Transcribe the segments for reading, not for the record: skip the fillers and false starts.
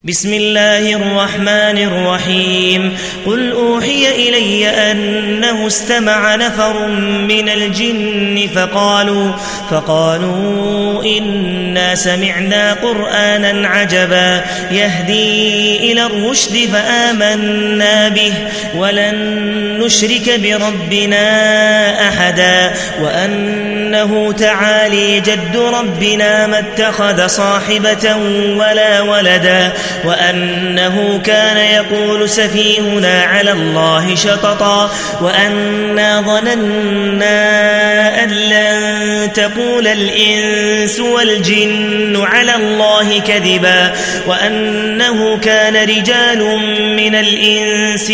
بسم الله الرحمن الرحيم قل أوحي إلي أنه استمع نفر من الجن فقالوا إنا سمعنا قرآنا عجبا يهدي إلى الرشد فآمنا به ولن نشرك بربنا أحدا وأنه تعالي جد ربنا ما اتخذ صاحبة ولا ولدا وأنه كان يقول سفيهنا على الله شططا وأنا ظننا أن لن تقول الإنس والجن على الله كذبا وأنه كان رجال من الإنس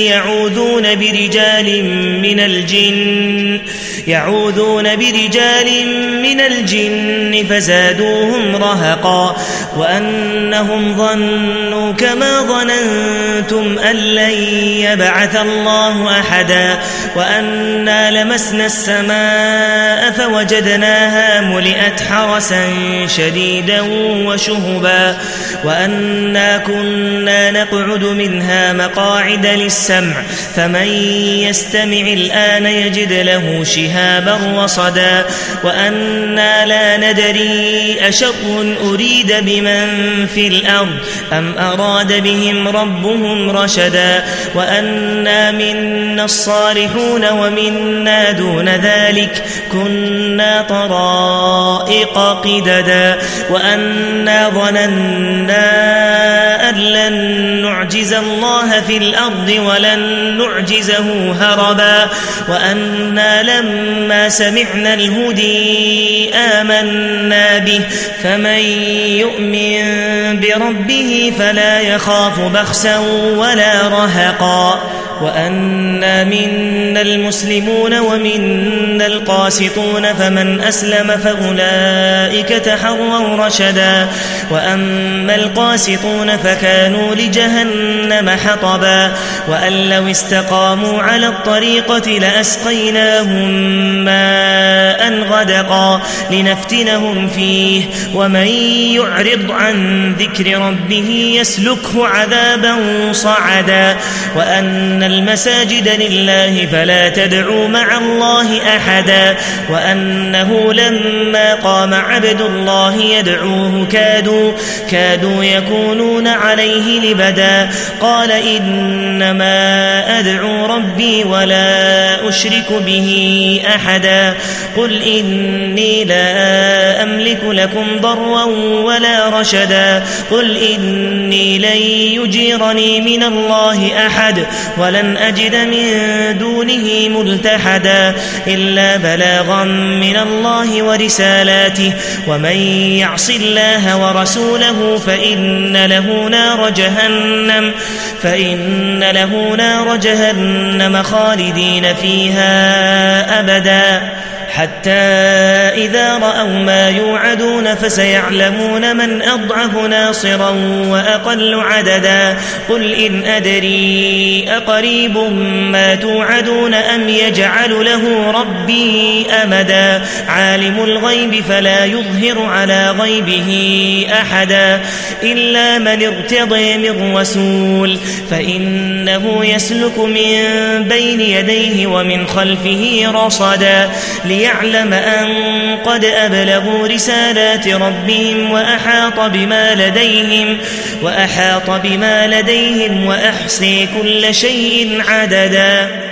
يعوذون برجال من الجن فزادوهم رهقا وأنهم ظنوا كما ظننتم أن لن يبعث الله أحدا وأنا لمسنا السماء فوجدناها ملئت حرسا شديدا وشهبا وأنا كنا نقعد منها مقاعد للسمع فمن يستمع الآن يجد له شهابا رصدا وأنا لا ندري أشر أريد بمن في الأرض أم أراد بهم ربهم رشدا وأنا منا الصالحون ومنا دون ذلك كنا طرائق قددا وأنا ظننا أن لن نعجز الله في الأرض ولن نعجزه هربا وأنا لما سمعنا الهدي آمنا به فمن يؤمن بربه فلا يخاف بخسا ولا رهقا وأنا منا المسلمون ومنا القاسطون فمن أسلم فأولئك تحروا رشدا وأما القاسطون فكانوا لجهنم حطبا وأن لو استقاموا على الطريقة لأسقيناهم ماء غدقا لنفتنهم فيه ومن يعرض عن ذكر ربه يسلكه عذابا صعدا وأن المساجد لله فلا تدعوا مع الله أحدا وأنه لما قام عبد الله يدعوه كادوا يكونون عليه لبدا قال إنما أدعو ربي ولا أشرك به أحدا قل إني لا أملك لكم ضرا ولا رشدا قل إني لن يجيرني من الله أحد ولن أجد من دونه ملتحدا إلا بلاغا من الله ورسالاته ومن يعص الله ورسوله فإن له نار جهنم خالدين فيها أبدا حتى إذا رأوا ما يوعدون فسيعلمون من أضعف ناصرا وأقل عددا قل إن أدري أقريب ما توعدون أم يجعل له ربي أمدا عالم الغيب فلا يظهر على غيبه أحدا إلا من ارتضي من رسول فإنه يسلك من بين يديه ومن خلفه رصدا ليعلم أن قد أبلغوا رسالات ربهم وأحاط بما لديهم وأحصي كل شيء عددا